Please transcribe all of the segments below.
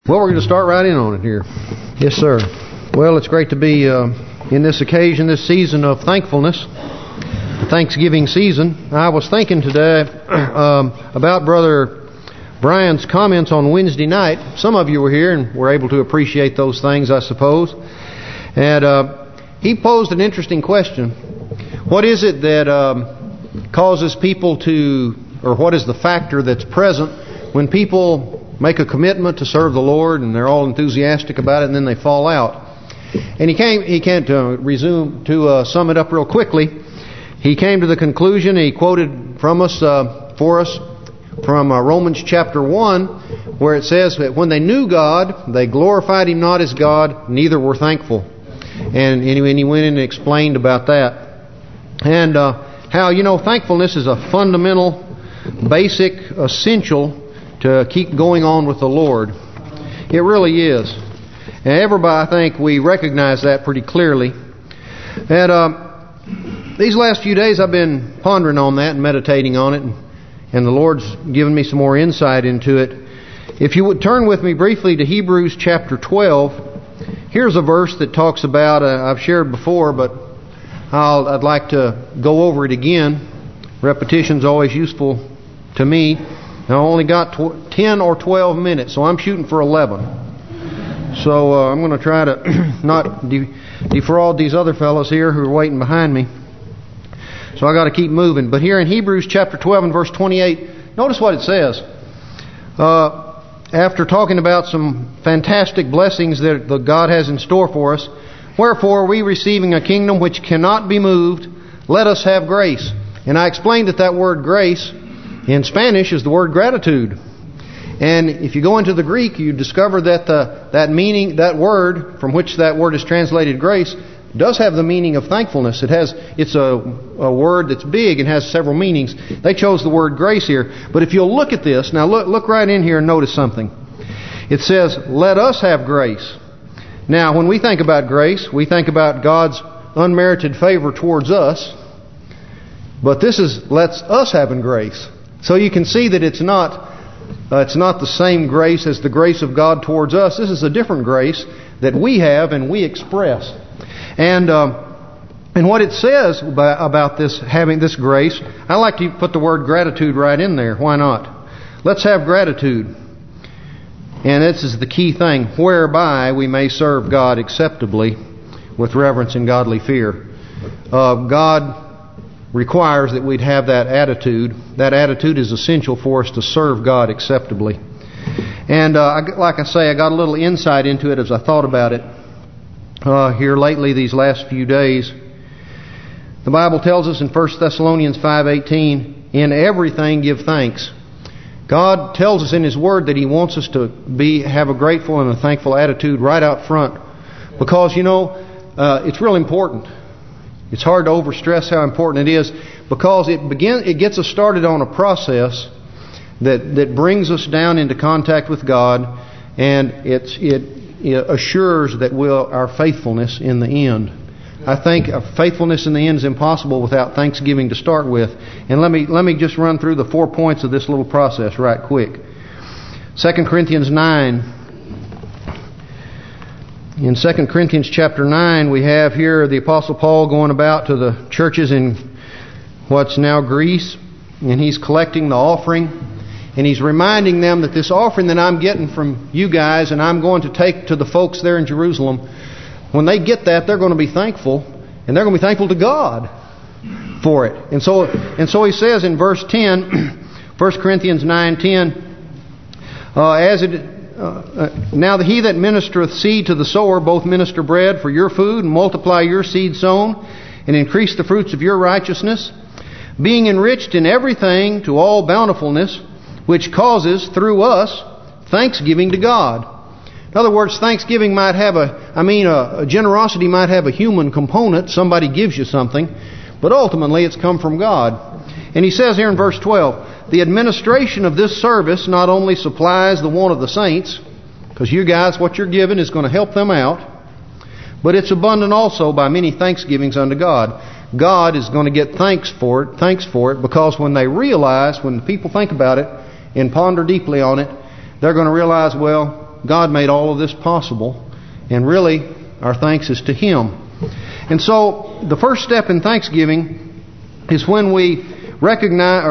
Well, we're going to start right in on it here. Yes, sir. Well, it's great to be in this occasion, this season of thankfulness, the Thanksgiving season. I was thinking today about Brother Brian's comments on Wednesday night. Some of you were here and were able to appreciate those things, I suppose. And he posed an interesting question. What is it that causes people to, or what is the factor that's present when people make a commitment to serve the Lord and they're all enthusiastic about it, and then they fall out? And he can't sum it up real quickly. He came to the conclusion, he quoted for us from Romans chapter 1, where it says that when they knew God, they glorified Him not as God, neither were thankful. And he went in and explained about that. And how, thankfulness is a fundamental, basic, essential to keep going on with the Lord. It really is. And everybody, I think, we recognize that pretty clearly. And these last few days I've been pondering on that and meditating on it. And the Lord's given me some more insight into it. If you would turn with me briefly to Hebrews chapter 12. Here's a verse that talks about, I've shared before, but I'd like to go over it again. Repetition's always useful to me. I only got 10 or 12 minutes, so I'm shooting for 11. So I'm going to try to not defraud these other fellows here who are waiting behind me. So I got to keep moving. But here in Hebrews chapter 12 and verse 28, notice what it says. After talking about some fantastic blessings that God has in store for us, wherefore we receiving a kingdom which cannot be moved, let us have grace. And I explained that word grace in Spanish is the word gratitude. And if you go into the Greek, you discover that that word from which that word is translated grace does have the meaning of thankfulness. It's a word that's big and has several meanings. They chose the word grace here. But if you'll look at this, now look right in here and notice something. It says, let us have grace. Now, when we think about grace, we think about God's unmerited favor towards us. But this lets us having grace. So you can see that it's not the same grace as the grace of God towards us. This is a different grace that we have and we express. And what it says about this, having this grace, I like to put the word gratitude right in there. Why not? Let's have gratitude. And this is the key thing, whereby we may serve God acceptably with reverence and godly fear. God requires that we'd have that attitude. That attitude is essential for us to serve God acceptably. And like I say, I got a little insight into it as I thought about it here lately these last few days. The Bible tells us in 1 Thessalonians 5:18, in everything give thanks. God tells us in His Word that He wants us to have a grateful and a thankful attitude right out front. Because, it's real important. It's hard to overstress how important it is, because it gets us started on a process that brings us down into contact with God, and it assures that our faithfulness in the end. I think faithfulness in the end is impossible without thanksgiving to start with. And let me just run through the 4 points of this little process right quick. 2 Corinthians 9. In 2 Corinthians chapter 9, we have here the Apostle Paul going about to the churches in what's now Greece, and he's collecting the offering, and he's reminding them that this offering that I'm getting from you guys and I'm going to take to the folks there in Jerusalem, when they get that, they're going to be thankful, and they're going to be thankful to God for it. And so he says in verse 10, 1 Corinthians 9:10, now he that ministereth seed to the sower both minister bread for your food, and multiply your seed sown, and increase the fruits of your righteousness, being enriched in everything to all bountifulness, which causes through us thanksgiving to God. In other words, thanksgiving might have a generosity might have a human component. Somebody gives you something, but ultimately it's come from God. And he says here in verse 12, the administration of this service not only supplies the want of the saints, because you guys, what you're giving is going to help them out, but it's abundant also by many thanksgivings unto God. God is going to get thanks for it, because when the people think about it and ponder deeply on it, they're going to realize, well, God made all of this possible. And really, our thanks is to Him. And so, the first step in thanksgiving is when we recognize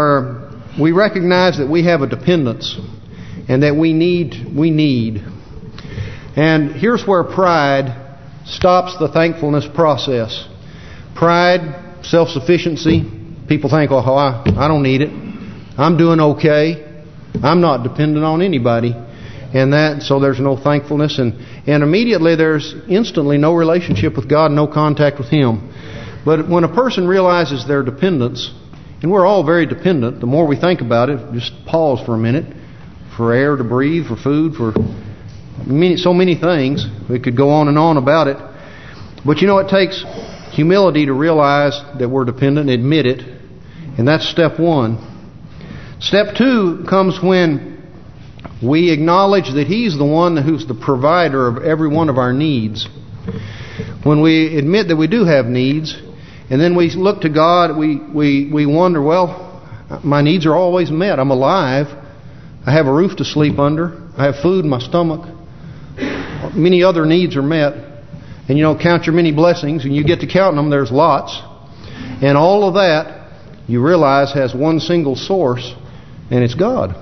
that we have a dependence and that we need. And here's where pride stops the thankfulness process. Pride, self-sufficiency. People think, oh, I don't need it. I'm doing okay. I'm not dependent on anybody. And so there's no thankfulness. And immediately there's instantly no relationship with God, no contact with Him. But when a person realizes their dependence, and we're all very dependent, the more we think about it, just pause for a minute, for air to breathe, for food, for so many things. We could go on and on about it. But it takes humility to realize that we're dependent, admit it. And that's step one. Step two comes when we acknowledge that He's the one who's the provider of every one of our needs. When we admit that we do have needs, and then we look to God, we wonder, well, my needs are always met. I'm alive. I have a roof to sleep under. I have food in my stomach. Many other needs are met. And count your many blessings, and you get to counting them, there's lots. And all of that, you realize, has one single source, and it's God.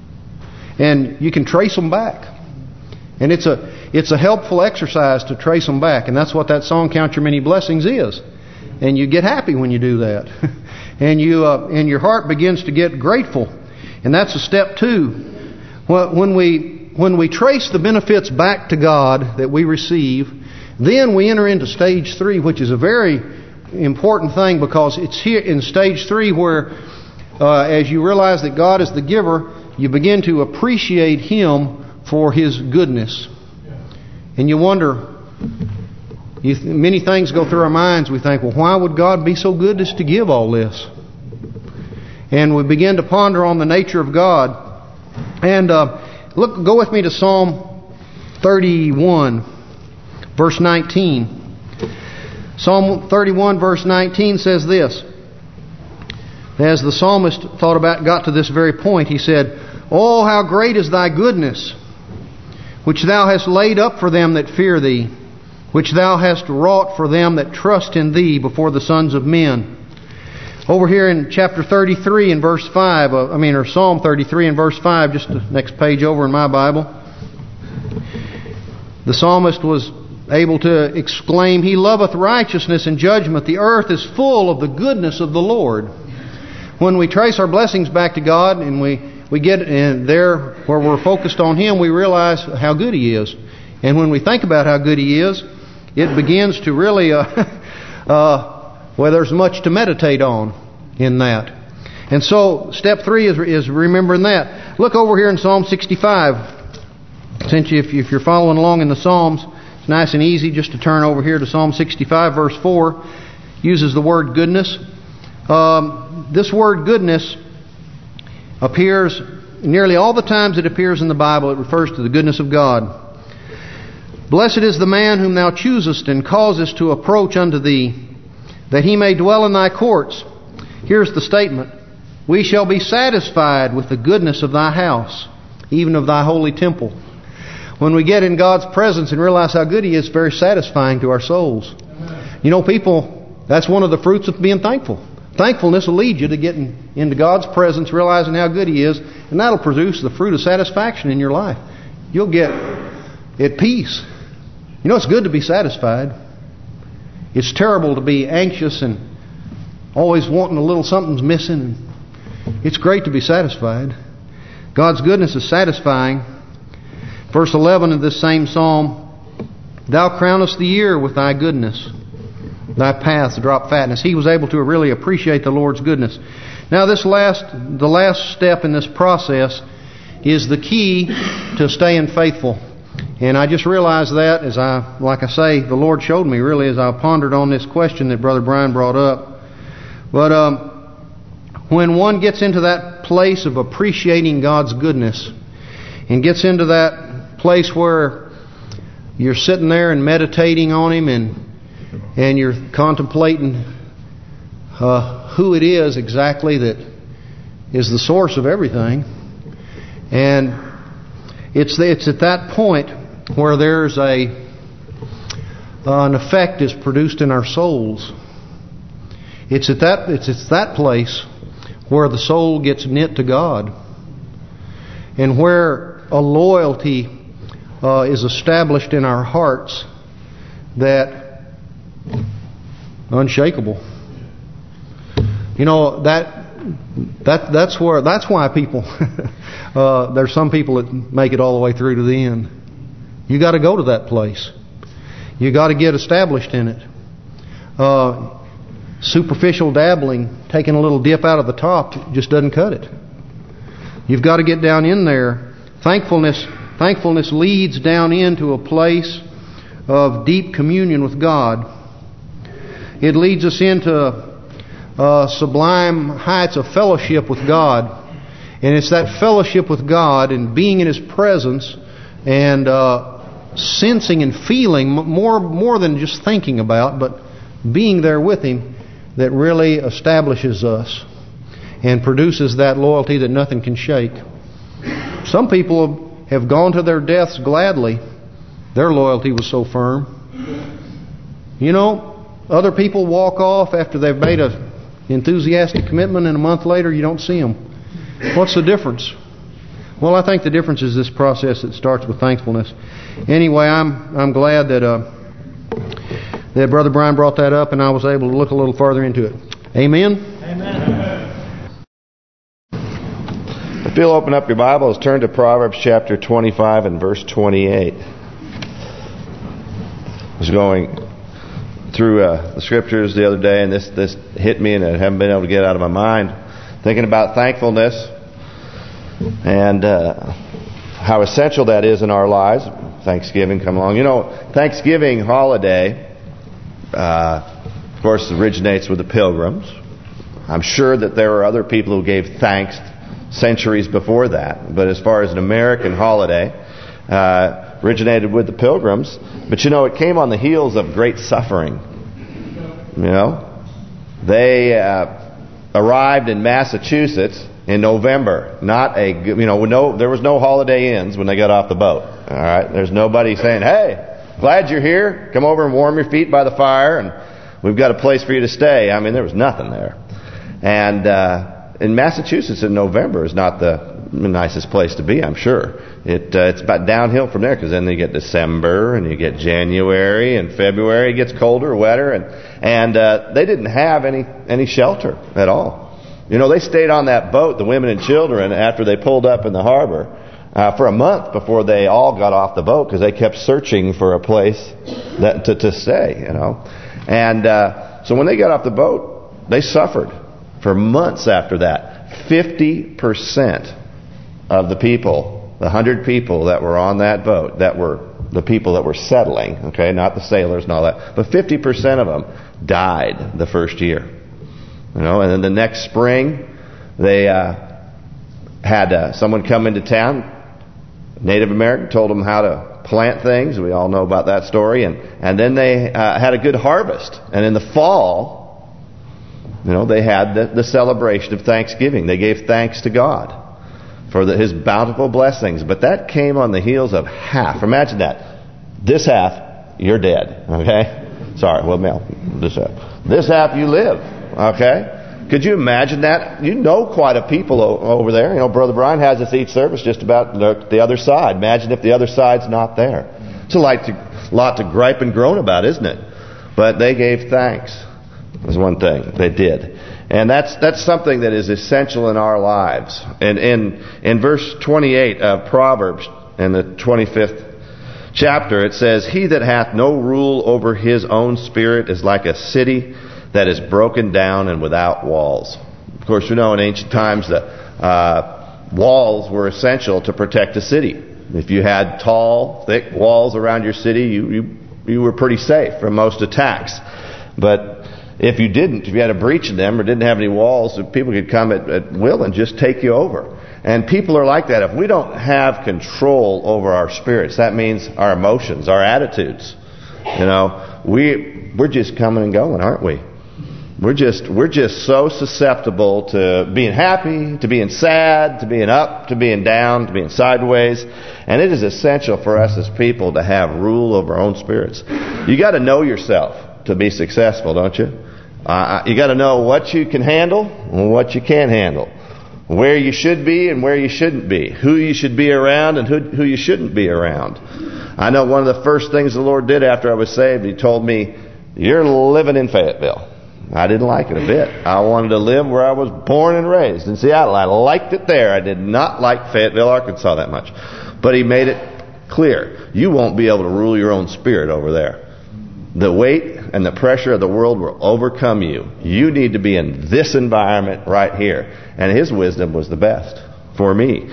And you can trace them back. And it's a helpful exercise to trace them back. And that's what that song, Count Your Many Blessings, is. And you get happy when you do that. And your heart begins to get grateful. And that's a step two. When we trace the benefits back to God that we receive, then we enter into stage 3, which is a very important thing, because it's here in stage 3 where, as you realize that God is the giver, you begin to appreciate Him for His goodness. And you wonder, many things go through our minds. We think, well, why would God be so good as to give all this? And we begin to ponder on the nature of God. And go with me to Psalm 31, verse 19. Psalm 31, verse 19 says this. As the psalmist got to this very point, he said, "Oh, how great is Thy goodness, which Thou hast laid up for them that fear Thee, which Thou hast wrought for them that trust in Thee before the sons of men." Over here in chapter 33 and verse 5, or Psalm 33 and verse 5, just the next page over in my Bible, the psalmist was able to exclaim, "He loveth righteousness and judgment. The earth is full of the goodness of the Lord." When we trace our blessings back to God and we get in there where we're focused on Him, we realize how good He is. And when we think about how good He is, it begins to really, there's much to meditate on in that. And so, step 3 is remembering that. Look over here in Psalm 65. Since if you're following along in the Psalms, it's nice and easy just to turn over here to Psalm 65, verse 4. Uses the word goodness. This word goodness appears nearly all the times it appears in the Bible. It refers to the goodness of God. "Blessed is the man whom Thou choosest and causest to approach unto Thee, that he may dwell in Thy courts." Here's the statement. "We shall be satisfied with the goodness of Thy house, even of Thy holy temple." When we get in God's presence and realize how good He is, it's very satisfying to our souls. People, that's one of the fruits of being thankful. Thankfulness will lead you to getting into God's presence, realizing how good He is, and that'll produce the fruit of satisfaction in your life. You'll get at peace. It's good to be satisfied. It's terrible to be anxious and always wanting a little something's missing. It's great to be satisfied. God's goodness is satisfying. Verse 11 of this same psalm, "Thou crownest the year with Thy goodness. Thy paths drop fatness." He was able to really appreciate the Lord's goodness. Now the last step in this process is the key to staying faithful. And I just realized that like I say, the Lord showed me really as I pondered on this question that Brother Brian brought up. But when one gets into that place of appreciating God's goodness and gets into that place where you're sitting there and meditating on Him and you're contemplating who it is exactly that is the source of everything, and It's at that point where there's an effect is produced in our souls. It's at that place where the soul gets knit to God, and where a loyalty is established in our hearts that unshakable. You know, that's why people there's some people that make it all the way through to the end. You got to go to that place. You got to get established in it. Superficial dabbling, taking a little dip out of the top, just doesn't cut it. You've got to get down in there. Thankfulness leads down into a place of deep communion with God. It leads us into sublime heights of fellowship with God. And it's that fellowship with God and being in His presence and sensing and feeling more than just thinking about, but being there with Him, that really establishes us and produces that loyalty that nothing can shake. Some people have gone to their deaths gladly. Their loyalty was so firm. You know, other people walk off after they've made an enthusiastic commitment, and a month later you don't see them. What's the difference? Well, I think the difference is this process that starts with thankfulness. Anyway, I'm glad that Brother Brian brought that up, and I was able to look a little further into it. Amen? Amen. If you'll open up your Bibles, turn to Proverbs chapter 25 and verse 28. I was going through the scriptures the other day, and this hit me, and I haven't been able to get it out of my mind. Thinking about thankfulness and how essential that is in our lives. Thanksgiving come along. You know, Thanksgiving holiday, of course, originates with the Pilgrims. I'm sure that there were other people who gave thanks centuries before that. But as far as an American holiday, originated with the Pilgrims. But you know, it came on the heels of great suffering. You know, they arrived in Massachusetts in November. There was no Holiday Inns when they got off the boat. All right, there's nobody saying, "Hey, glad you're here. Come over and warm your feet by the fire, and we've got a place for you to stay." I mean, there was nothing there. And in Massachusetts in November is not the nicest place to be, I'm sure. It's about downhill from there, because then you get December and you get January and February. It gets colder, wetter, and they didn't have any shelter at all. You know, they stayed on that boat, the women and children, after they pulled up in the harbor for a month before they all got off the boat, because they kept searching for a place to stay. You know, and so when they got off the boat, they suffered for months after that. 50% of the people, the 100 people that were on that boat, that were the people that were settling, okay, not the sailors and all that, but 50% of them died the first year. You know, and then the next spring, they had someone come into town, Native American, told them how to plant things. We all know about that story. And then they had a good harvest. And in the fall, you know, they had the celebration of Thanksgiving. They gave thanks to God for His bountiful blessings. But that came on the heels of half. Imagine that. This half, you're dead. Okay? Sorry, well, Mel, this half you live. Okay? Could you imagine that? You know quite a people over there. You know, Brother Brian has us each service just about the other side. Imagine if the other side's not there. It's a lot to gripe and groan about, isn't it? But they gave thanks. Was one thing they did. And that's something that is essential in our lives. And in verse 28 of Proverbs, in the 25th chapter, it says, "He that hath no rule over his own spirit is like a city that is broken down and without walls." Of course, you know, in ancient times, the walls were essential to protect a city. If you had tall, thick walls around your city, you were pretty safe from most attacks. But if you had a breach in them or didn't have any walls, people could come at will and just take you over. And people are like that. If we don't have control over our spirits, that means our emotions, our attitudes. You know, we're just coming and going, aren't we? We're just so susceptible to being happy, to being sad, to being up, to being down, to being sideways. And it is essential for us as people to have rule over our own spirits. You got to know yourself to be successful, don't you? You got to know what you can handle and what you can't handle. Where you should be and where you shouldn't be. Who you should be around and who you shouldn't be around. I know one of the first things the Lord did after I was saved, He told me, "You're living in Fayetteville." I didn't like it a bit. I wanted to live where I was born and raised in Seattle. I liked it there. I did not like Fayetteville, Arkansas that much. But He made it clear, you won't be able to rule your own spirit over there. The weight and the pressure of the world will overcome you. You need to be in this environment right here. And His wisdom was the best for me.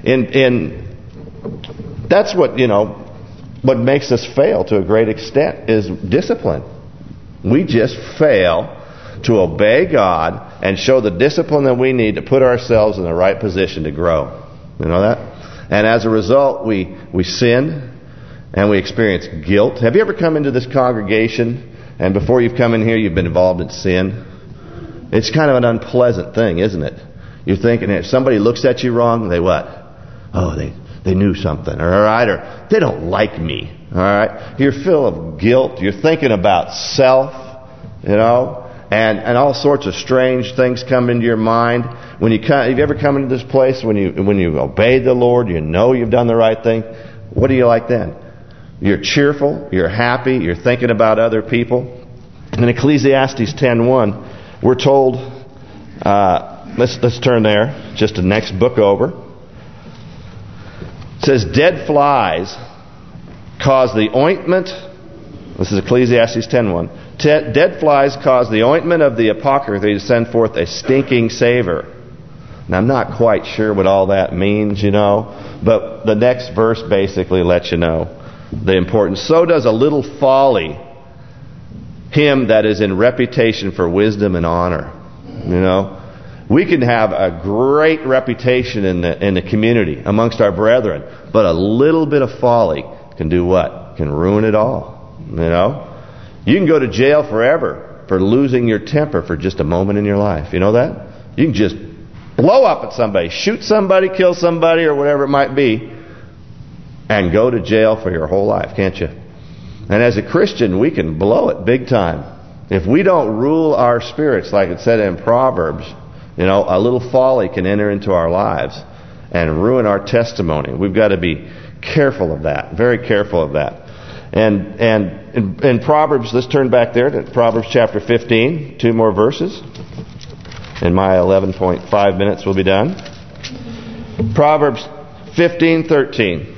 That's what, what makes us fail to a great extent is discipline. We just fail to obey God and show the discipline that we need to put ourselves in the right position to grow. You know that? And as a result, we sin and we experience guilt. Have you ever come into this congregation and before you've come in here you've been involved in sin? It's kind of an unpleasant thing, isn't it? You're thinking if somebody looks at you wrong, they what? Oh, they knew something, all right? Or they don't like me, all right? You're full of guilt. You're thinking about self, and all sorts of strange things come into your mind. Have you ever come into this place when you obeyed the Lord, you've done the right thing? What are you like then? You're cheerful, you're happy, you're thinking about other people. In Ecclesiastes 10:1, we're told, let's turn there, just the next book over. It says, dead flies cause the ointment, this is Ecclesiastes 10:1, dead flies cause the ointment of the apothecary to send forth a stinking savor. Now, I'm not quite sure what all that means, but the next verse basically lets you know the importance. So does a little folly him that is in reputation for wisdom and honor. We can have a great reputation in the community amongst our brethren, but a little bit of folly can do what? Can ruin it all. You can go to jail forever for losing your temper for just a moment in your life. You know that? You can just blow up at somebody, shoot somebody, kill somebody, or whatever it might be, and go to jail for your whole life, can't you? And as a Christian, we can blow it big time. If we don't rule our spirits, like it said in Proverbs, a little folly can enter into our lives and ruin our testimony. We've got to be careful of that, very careful of that. And in Proverbs, let's turn back there to Proverbs chapter 15, 2 more verses. And my 11.5 minutes will be done. Proverbs 15:13.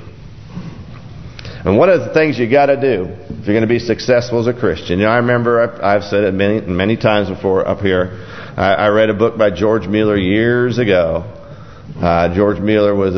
And one of the things you got to do if you're going to be successful as a Christian, I remember I've said it many times before up here. I read a book by George Mueller years ago. George Mueller was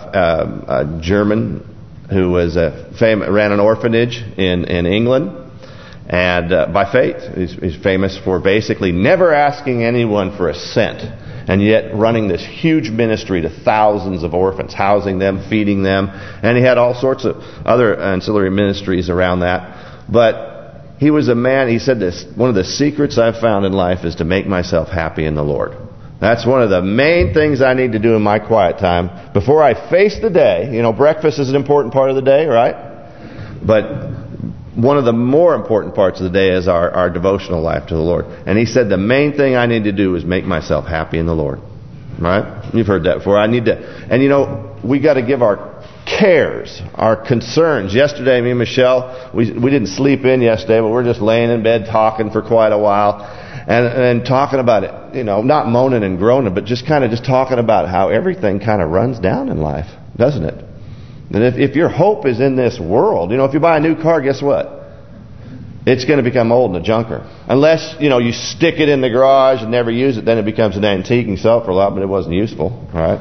a German who was ran an orphanage in England. And by faith, he's famous for basically never asking anyone for a cent, and yet running this huge ministry to thousands of orphans, housing them, feeding them, and he had all sorts of other ancillary ministries around that. But he was a man, he said this, one of the secrets I've found in life is to make myself happy in the Lord. That's one of the main things I need to do in my quiet time before I face the day. Breakfast is an important part of the day, right? But one of the more important parts of the day is our devotional life to the Lord. And he said the main thing I need to do is make myself happy in the Lord. Right? You've heard that before. I need to, and we got to give our cares, our concerns. Yesterday, me and Michelle, we didn't sleep in yesterday, but we're just laying in bed talking for quite a while. And talking about it, not moaning and groaning, but just talking about how everything kind of runs down in life, doesn't it? And if your hope is in this world, if you buy a new car, guess what? It's going to become old and a junker. Unless, you stick it in the garage and never use it, then it becomes an antique and sell for a lot, but it wasn't useful, right?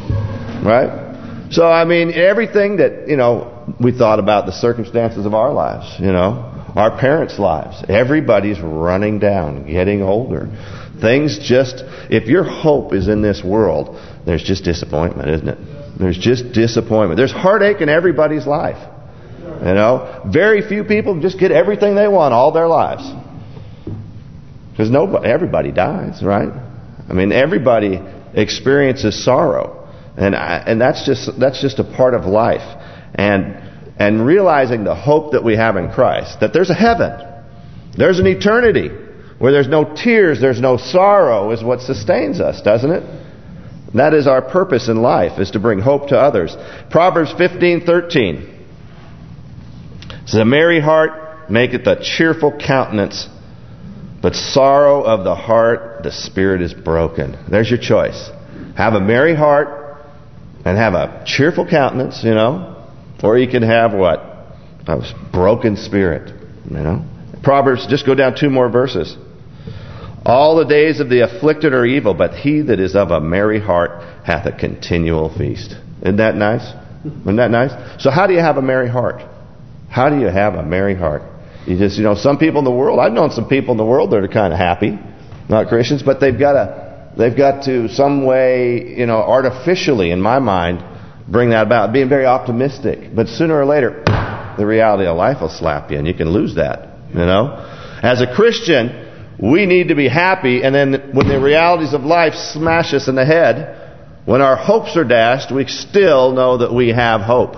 Right? So, everything that, we thought about the circumstances of our lives, our parents' lives. Everybody's running down, getting older. Things if your hope is in this world, there's just disappointment, isn't it? There's just disappointment. There's heartache in everybody's life. Very few people just get everything they want all their lives. Because everybody dies, right? I mean, everybody experiences sorrow, and that's just a part of life. And realizing the hope that we have in Christ, that there's a heaven, there's an eternity where there's no tears, there's no sorrow, is what sustains us, doesn't it? That is our purpose in life, is to bring hope to others. Proverbs 15:13 says, "A merry heart maketh a cheerful countenance, but sorrow of the heart, the spirit is broken." There's your choice. Have a merry heart and have a cheerful countenance, or you can have what? A broken spirit, Proverbs, just go down 2 more verses. "All the days of the afflicted are evil, but he that is of a merry heart hath a continual feast." Isn't that nice? Isn't that nice? So how do you have a merry heart? How do you have a merry heart? You just, some people in the world, I've known some people in the world that are kind of happy, not Christians, but they've got to some way, artificially, in my mind, bring that about, being very optimistic. But sooner or later, the reality of life will slap you, and you can lose that, As a Christian, we need to be happy, and then when the realities of life smash us in the head, when our hopes are dashed, we still know that we have hope.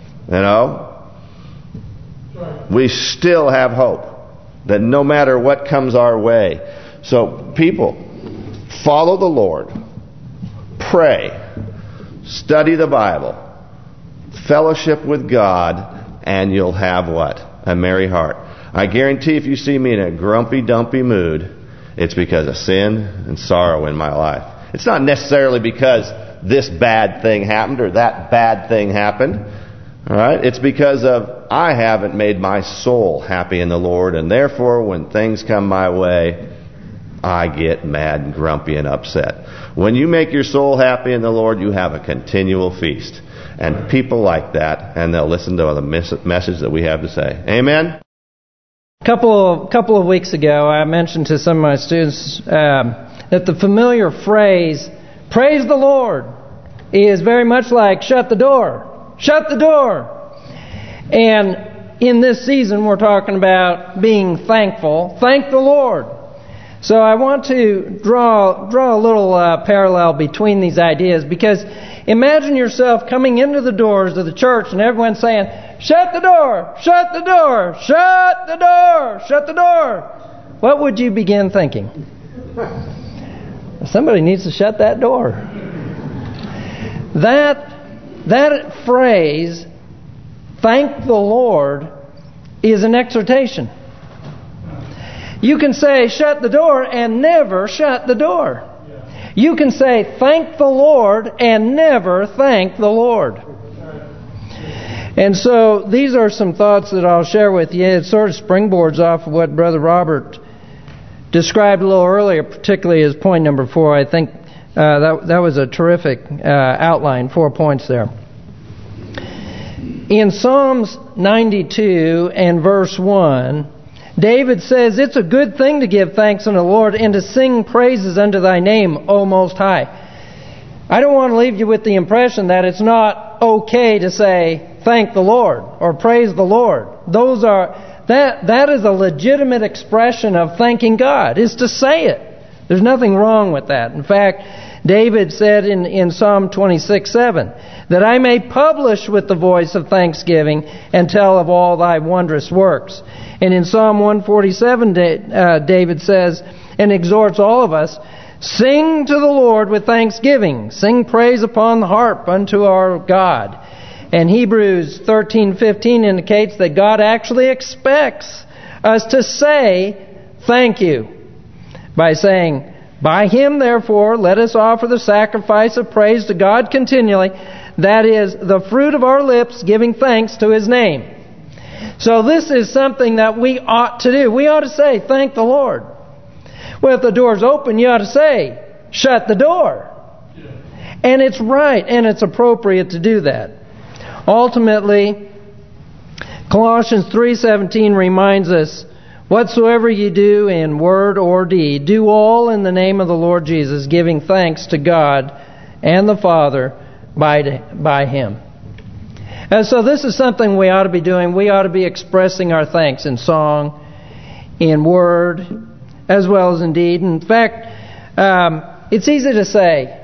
We still have hope, that no matter what comes our way. So people, follow the Lord, pray, study the Bible, fellowship with God, and you'll have what? A merry heart. I guarantee if you see me in a grumpy, dumpy mood, it's because of sin and sorrow in my life. It's not necessarily because this bad thing happened or that bad thing happened. All right? It's because of I haven't made my soul happy in the Lord, and therefore when things come my way, I get mad and grumpy and upset. When you make your soul happy in the Lord, you have a continual feast. And people like that, and they'll listen to the message that we have to say. Amen? A couple of weeks ago, I mentioned to some of my students that the familiar phrase, "Praise the Lord," is very much like "shut the door." Shut the door. And in this season, we're talking about being thankful. Thank the Lord. So I want to draw a little parallel between these ideas, because imagine yourself coming into the doors of the church and everyone saying, "Shut the door! Shut the door! Shut the door! Shut the door!" What would you begin thinking? Somebody needs to shut that door. That phrase, "thank the Lord," is an exhortation. You can say "shut the door" and never shut the door. You can say "thank the Lord" and never thank the Lord. And so these are some thoughts that I'll share with you. It sort of springboards off of what Brother Robert described a little earlier, particularly as point number 4. I think that was a terrific outline, 4 points there. In Psalms 92 and verse 1, David says, "It's a good thing to give thanks unto the Lord and to sing praises unto thy name, O Most High." I don't want to leave you with the impression that it's not okay to say thank the Lord or praise the Lord. That is a legitimate expression of thanking God, is to say it. There's nothing wrong with that. In fact, David said in Psalm 26:7, "that I may publish with the voice of thanksgiving and tell of all thy wondrous works." And in Psalm 147, David says and exhorts all of us, "Sing to the Lord with thanksgiving. Sing praise upon the harp unto our God." And Hebrews 13:15 indicates that God actually expects us to say thank you by saying, "By him, therefore, let us offer the sacrifice of praise to God continually. That is the fruit of our lips, giving thanks to his name." So this is something that we ought to do. We ought to say, "Thank the Lord." Well, if the door's open, you ought to say, "Shut the door." And it's right and it's appropriate to do that. Ultimately, Colossians 3:17 reminds us, "Whatsoever you do in word or deed, do all in the name of the Lord Jesus, giving thanks to God and the Father by him." And so this is something we ought to be doing. We ought to be expressing our thanks in song, in word, as well as in deed. In fact, it's easy to say,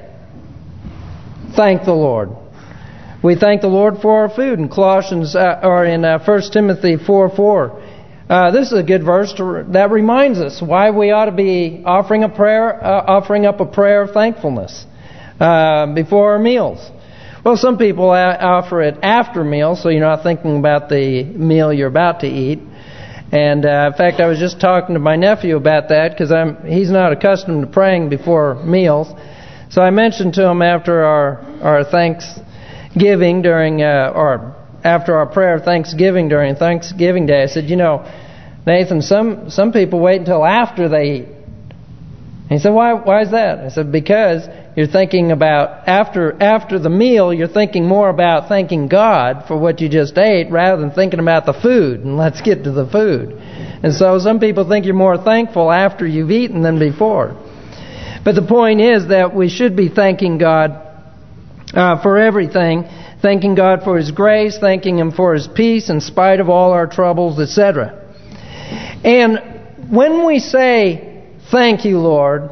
thank the Lord. We thank the Lord for our food in Colossians, or in 1 Timothy 4:4. This is a good verse that reminds us why we ought to be offering up a prayer of thankfulness before our meals. Well, some people offer it after meals, so you're not thinking about the meal you're about to eat. And in fact, I was just talking to my nephew about that because he's not accustomed to praying before meals. So I mentioned to him after our Thanksgiving or after our prayer of Thanksgiving during Thanksgiving Day, I said, Nathan, some people wait until after they eat. And he said, why is that? I said, because you're thinking about, after the meal, you're thinking more about thanking God for what you just ate rather than thinking about the food. And let's get to the food. And so some people think you're more thankful after you've eaten than before. But the point is that we should be thanking God for everything, thanking God for His grace, thanking Him for His peace in spite of all our troubles, etc. And when we say, thank you, Lord,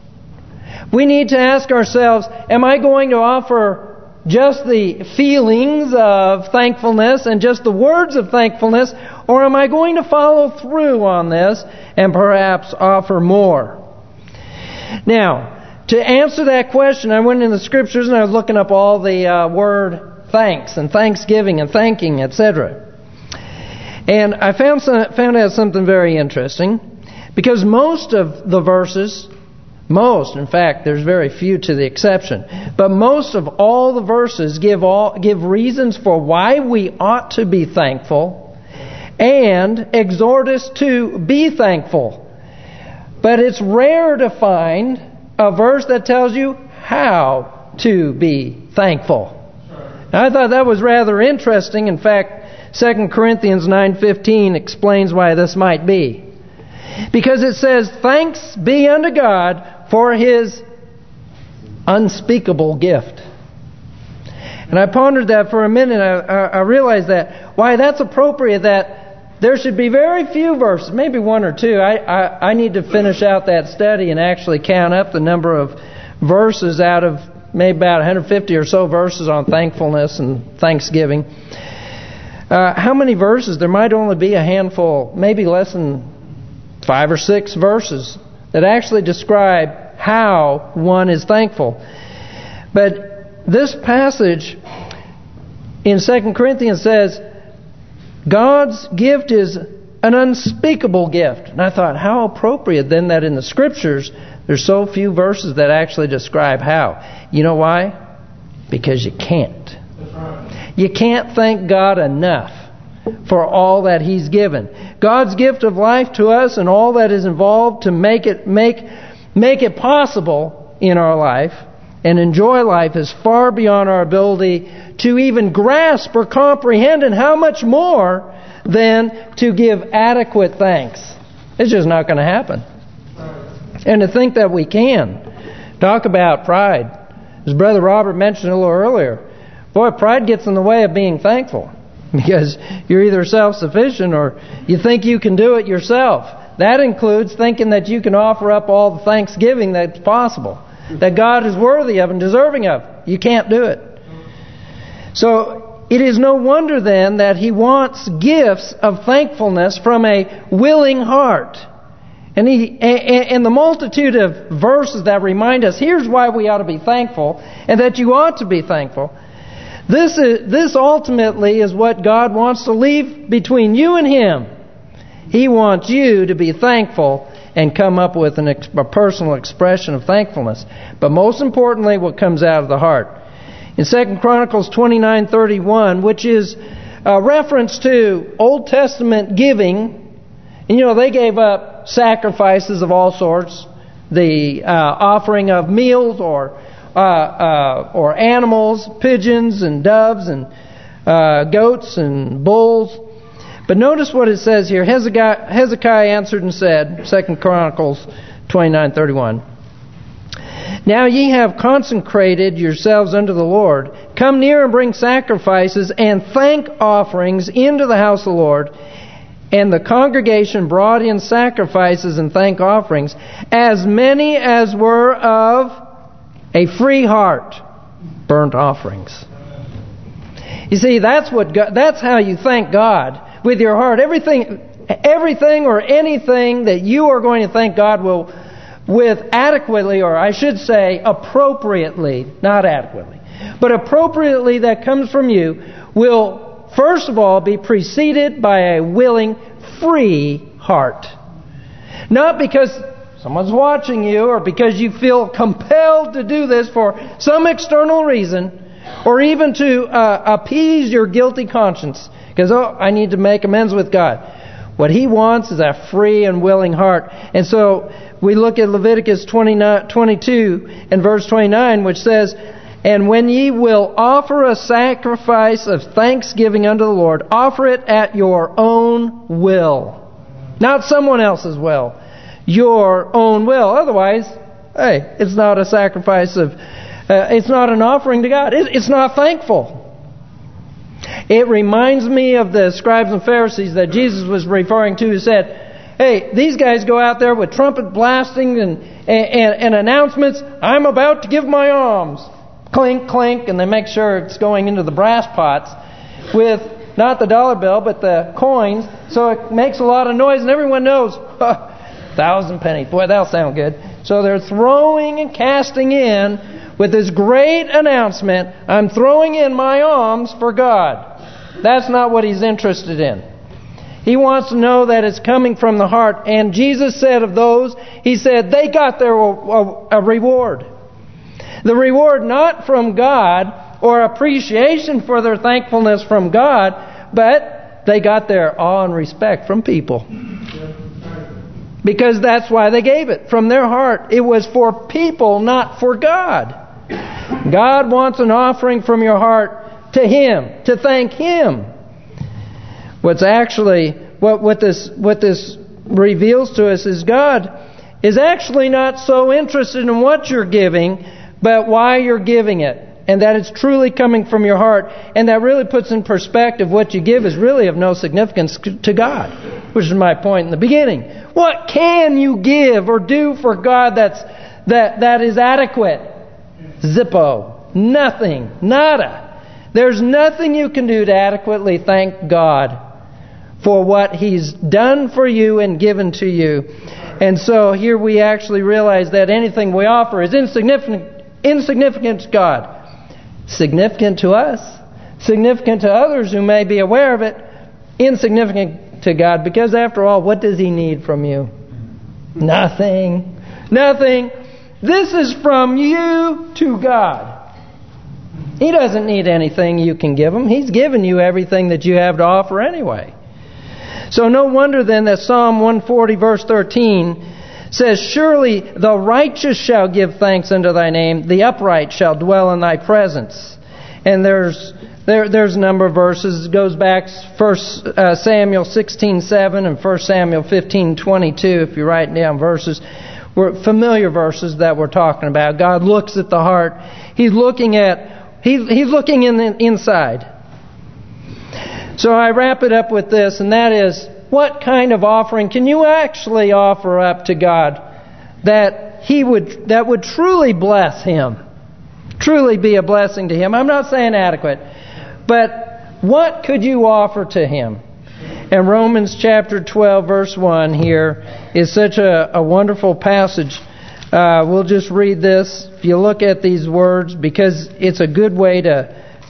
we need to ask ourselves, am I going to offer just the feelings of thankfulness and just the words of thankfulness, or am I going to follow through on this and perhaps offer more? Now, to answer that question, I went in the Scriptures and I was looking up all the word thanks and thanksgiving and thanking, etc. And I found out something very interesting, because most of the verses, in fact, there's very few to the exception, but most of all the verses give reasons for why we ought to be thankful and exhort us to be thankful. But it's rare to find a verse that tells you how to be thankful. Now, I thought that was rather interesting. In fact, 2 Corinthians 9:15 explains why this might be. Because it says, thanks be unto God for His unspeakable gift. And I pondered that for a minute. I realized that, why that's appropriate, that there should be very few verses, maybe one or two. I need to finish out that study and actually count up the number of verses out of maybe about 150 or so verses on thankfulness and thanksgiving. How many verses? There might only be a handful, maybe less than 5 or 6 verses that actually describe how one is thankful. But this passage in 2 Corinthians says, God's gift is an unspeakable gift. And I thought, how appropriate then that in the Scriptures there's so few verses that actually describe how. You know why? Because you can't. You can't thank God enough for all that He's given. God's gift of life to us and all that is involved to make it possible in our life and enjoy life is far beyond our ability to even grasp or comprehend, and how much more than to give adequate thanks. It's just not going to happen. And to think that we can. Talk about pride. As Brother Robert mentioned a little earlier, boy, pride gets in the way of being thankful. Because you're either self-sufficient or you think you can do it yourself. That includes thinking that you can offer up all the thanksgiving that's possible, that God is worthy of and deserving of. You can't do it. So it is no wonder then that He wants gifts of thankfulness from a willing heart. And the multitude of verses that remind us, here's why we ought to be thankful, and that you ought to be thankful. This ultimately is what God wants to leave between you and Him. He wants you to be thankful and come up with a personal expression of thankfulness. But most importantly, what comes out of the heart. In 2 Chronicles 29:31, which is a reference to Old Testament giving, and they gave up sacrifices of all sorts, the offering of meals or animals, pigeons and doves and goats and bulls. But notice what it says here. Hezekiah answered and said, 2 Chronicles 29:31, now ye have consecrated yourselves unto the Lord. Come near and bring sacrifices and thank offerings into the house of the Lord. And the congregation brought in sacrifices and thank offerings, as many as were of a free heart, burnt offerings. You see, that's how you thank God, with your heart. Everything or anything that you are going to thank God with adequately, or I should say appropriately, not adequately, but appropriately that comes from you, will first of all be preceded by a willing, free heart. Not because someone's watching you, or because you feel compelled to do this for some external reason, or even to appease your guilty conscience, because, I need to make amends with God. What He wants is a free and willing heart. And so we look at Leviticus 22 and verse 29, which says, "And when ye will offer a sacrifice of thanksgiving unto the Lord, offer it at your own will." Not someone else's will. Your own will. Otherwise, hey, it's not a sacrifice of... it's not an offering to God. It's not thankful. It reminds me of the scribes and Pharisees that Jesus was referring to, who said, hey, these guys go out there with trumpet blasting and announcements, "I'm about to give my alms." Clink, clink, and they make sure it's going into the brass pots with not the dollar bill, but the coins, so it makes a lot of noise, and everyone knows, 1,000 pennies. Boy, that'll sound good. So they're throwing and casting in with this great announcement, "I'm throwing in my alms for God." That's not what He's interested in. He wants to know that it's coming from the heart. And Jesus said of those, He said, they got their a reward. The reward not from God or appreciation for their thankfulness from God, but they got their awe and respect from people. Because that's why they gave it, from their heart. It was for people, not for God. God wants an offering from your heart to Him, to thank Him. What this reveals to us is God is actually not so interested in what you're giving, but why you're giving it. And that it's truly coming from your heart. And that really puts in perspective what you give is really of no significance to God. Which is my point in the beginning. What can you give or do for God that is adequate? Zippo. Nothing. Nada. There's nothing you can do to adequately thank God for what He's done for you and given to you. And so here we actually realize that anything we offer is insignificant to God. Significant to us. Significant to others who may be aware of it. Insignificant to God. Because after all, what does He need from you? Nothing. Nothing. This is from you to God. He doesn't need anything you can give Him. He's given you everything that you have to offer anyway. So no wonder then that Psalm 140 verse 13 says, "Surely the righteous shall give thanks unto Thy name, the upright shall dwell in Thy presence." And there's a number of verses. It goes back 1 Samuel 16:7 and 1 Samuel 15:22. If you write down verses, familiar verses that we're talking about. God looks at the heart. He's looking in the inside. So I wrap it up with this, and that is, what kind of offering can you actually offer up to God that would truly bless Him? Truly be a blessing to Him. I'm not saying adequate, but what could you offer to Him? And Romans chapter 12 verse 1 here is such a wonderful passage. We'll just read this. If you look at these words, because it's a good way to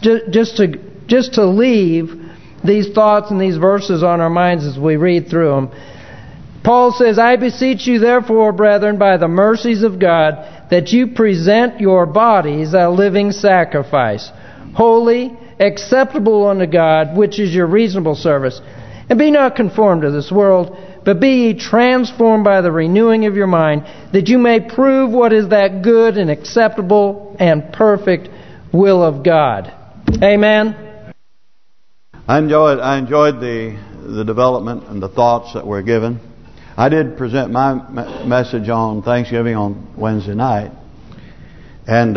just to leave these thoughts and these verses on our minds as we read through them. Paul says, "I beseech you therefore, brethren, by the mercies of God, that you present your bodies a living sacrifice, holy, acceptable unto God, which is your reasonable service. And be not conformed to this world, but be ye transformed by the renewing of your mind, that you may prove what is that good and acceptable and perfect will of God." Amen. I enjoyed the development and the thoughts that were given. I did present my message on Thanksgiving on Wednesday night, and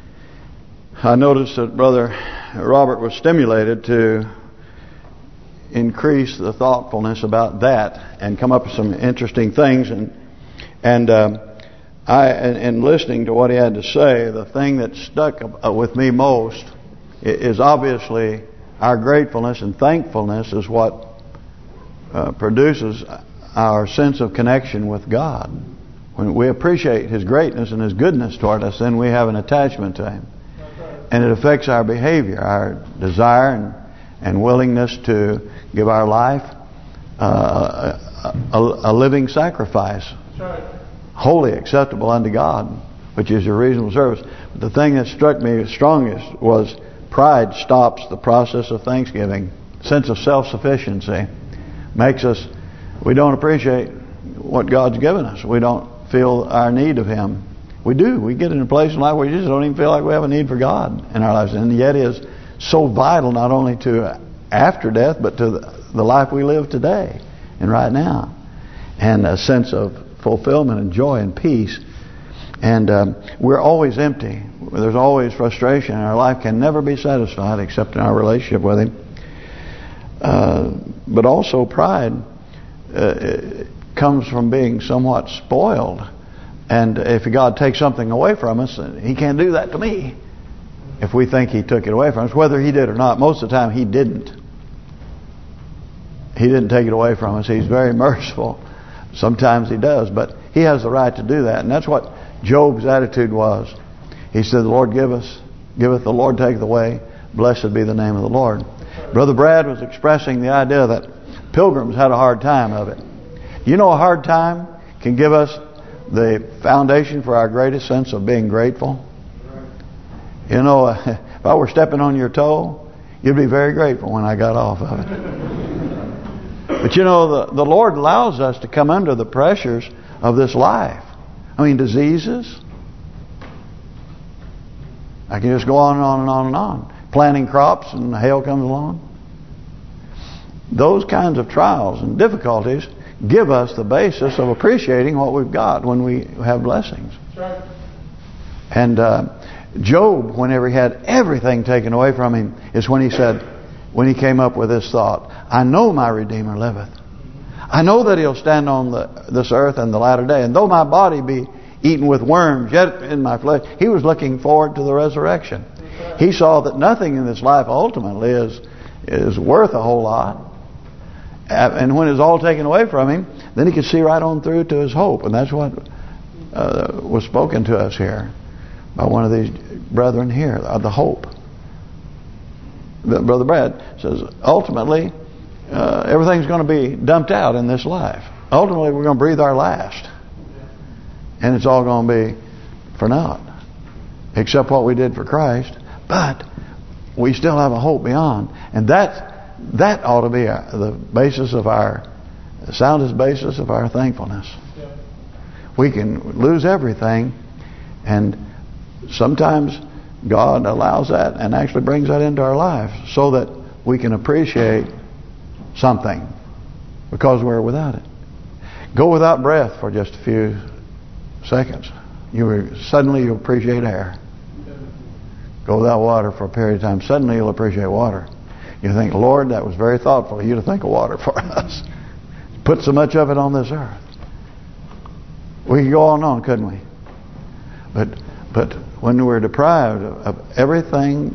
I noticed that Brother Robert was stimulated to increase the thoughtfulness about that and come up with some interesting things. And listening to what he had to say, the thing that stuck with me most is obviously our gratefulness and thankfulness is what produces our sense of connection with God. When we appreciate His greatness and His goodness toward us, then we have an attachment to Him. And it affects our behavior, our desire and willingness to give our life a living sacrifice, wholly acceptable unto God, which is your reasonable service. But the thing that struck me strongest was pride stops the process of thanksgiving. Sense of self-sufficiency makes us, we don't appreciate what God's given us. We don't feel our need of Him. We do. We get in a place in life where we just don't even feel like we have a need for God in our lives. And yet is so vital not only to after death, but to the life we live today and right now. And a sense of fulfillment and joy and peace. And we're always empty. There's always frustration. And our life can never be satisfied except in our relationship with Him. But also pride comes from being somewhat spoiled. And if God takes something away from us, He can't do that to me. If we think He took it away from us, whether He did or not, most of the time He didn't. He didn't take it away from us. He's very merciful. Sometimes He does, but He has the right to do that. And that's what Job's attitude was. He said, the Lord giveth, the Lord taketh away. Blessed be the name of the Lord. Brother Brad was expressing the idea that pilgrims had a hard time of it. You know, a hard time can give us the foundation for our greatest sense of being grateful. You know, if I were stepping on your toe, you'd be very grateful when I got off of it. But you know, the Lord allows us to come under the pressures of this life. I mean, diseases. I can just go on and on and on and on. Planting crops and hail comes along. Those kinds of trials and difficulties give us the basis of appreciating what we've got when we have blessings. Right. And Job, whenever he had everything taken away from him, is when he said, when he came up with this thought, I know my Redeemer liveth. I know that He'll stand on this earth in the latter day. And though my body be eaten with worms, yet in my flesh, he was looking forward to the resurrection. He saw that nothing in this life ultimately is worth a whole lot. And when it's all taken away from him, then he could see right on through to his hope. And that's what was spoken to us here by one of these brethren here, the hope. Brother Brad says, ultimately, everything's going to be dumped out in this life. Ultimately, we're going to breathe our last. And it's all going to be for naught, except what we did for Christ. But we still have a hope beyond. And that ought to be the basis of the soundest basis of our thankfulness. Yeah. We can lose everything, and sometimes God allows that and actually brings that into our life so that we can appreciate something because we're without it. Go without breath for just a few seconds. Suddenly you'll appreciate air. Go without water for a period of time. Suddenly you'll appreciate water. You think, Lord, that was very thoughtful of you to think of water for us. Put so much of it on this earth. We could go on and on, couldn't we? But when we're deprived of everything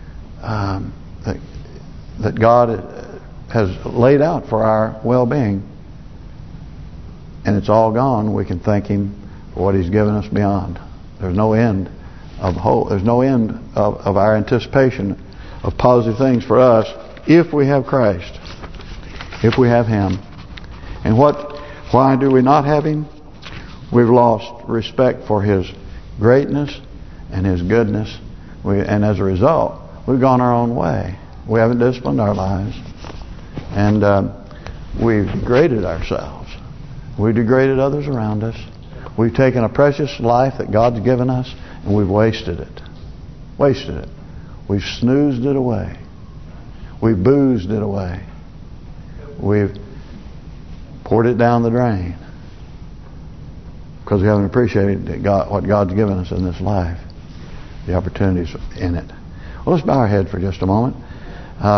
that God has laid out for our well-being, and it's all gone, we can thank Him for what He's given us beyond. There's no end of hope. There's no end of our anticipation of positive things for us if we have Christ, if we have Him. And why do we not have Him? We've lost respect for His greatness and His goodness, and as a result, we've gone our own way. We haven't disciplined our lives, and we've degraded ourselves. We've degraded others around us. We've taken a precious life that God's given us, and we've wasted it. Wasted it. We've snoozed it away. We've boozed it away. We've poured it down the drain because we haven't appreciated what God's given us in this life, the opportunities in it. Well, let's bow our head for just a moment.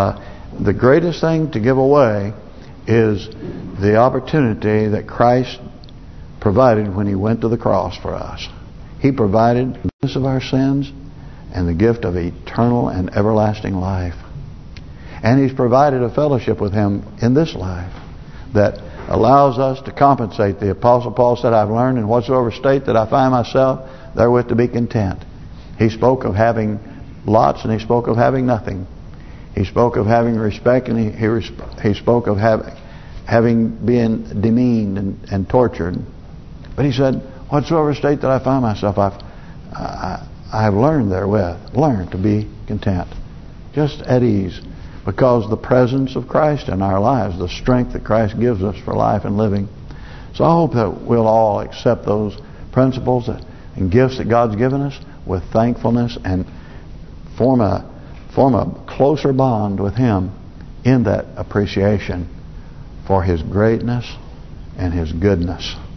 the greatest thing to give away is the opportunity that Christ provided when He went to the cross for us. He provided the forgiveness of our sins and the gift of eternal and everlasting life. And He's provided a fellowship with Him in this life that allows us to compensate. The Apostle Paul said, I've learned in whatsoever state that I find myself, therewith to be content. He spoke of having lots and He spoke of having nothing. He spoke of having respect and he spoke of having been demeaned and tortured. But he said, whatsoever state that I find myself, I've learned therewith. Learn to be content. Just at ease. Because the presence of Christ in our lives, the strength that Christ gives us for life and living. So I hope that we'll all accept those principles and gifts that God's given us with thankfulness and form a closer bond with Him in that appreciation for His greatness and His goodness.